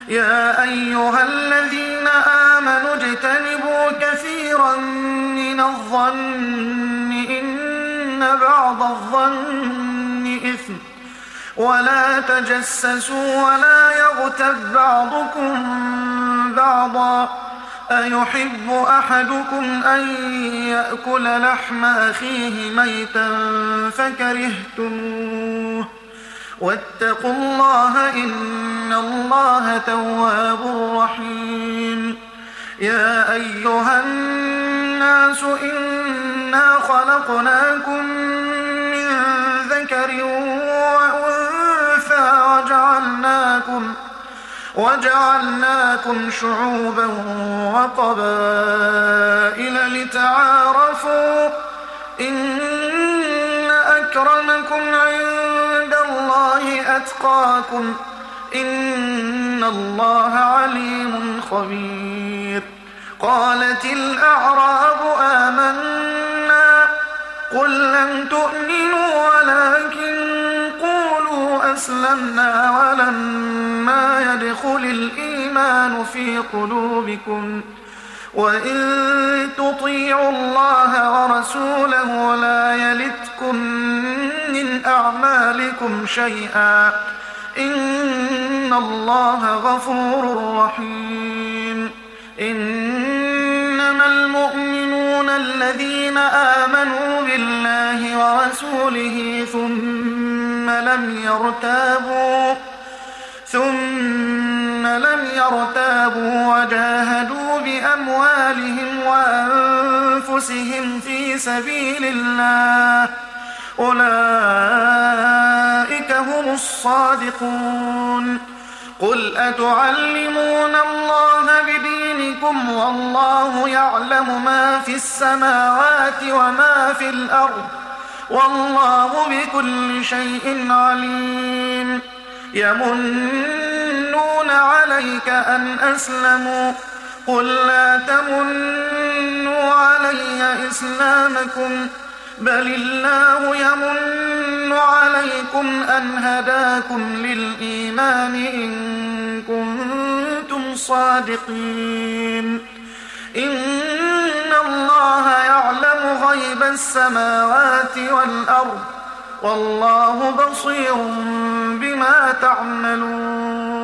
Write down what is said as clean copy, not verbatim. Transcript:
يا أيها الذين آمنوا اجتنبوا كثيرا من الظن إن بعض الظن إثم ولا تجسسوا ولا يغتب بعضكم بعضا أيحب أحدكم أن يأكل لحم أخيه ميتا فكرهتموه واتقوا الله إن الله تواب رحيم يا أيها الناس إنا خلقناكم من ذكر وأنثى وجعلناكم شعوبا وقبائل لتعارفوا إن أكرمكم عند الله أتقاكم إن الله عليم خبير قالت الأعراب آمنا قل لم تؤمنوا ولكن قولوا أسلمنا ولما يدخل الإيمان في قلوبكم وإن تطيعوا الله ورسوله لا يلتكم من أعمالكم شيئا إن الله غفور رحيم إنما المؤمنون الذين آمنوا بالله ورسوله ثم لم يرتابوا وجاهدوا بأموالهم وأنفسهم في سبيل الله أولئك هم الصادقون قل أتعلمون الله بدينكم والله يعلم ما في السماوات وما في الأرض والله بكل شيء عليم يمنون عليك أن أسلموا قل لا تمنوا علي إسلامكم بل الله يمن عليكم أن هداكم للإيمان إن كنتم صادقين إن الله يعلم غيب السماوات والأرض والله بصير بما تعملون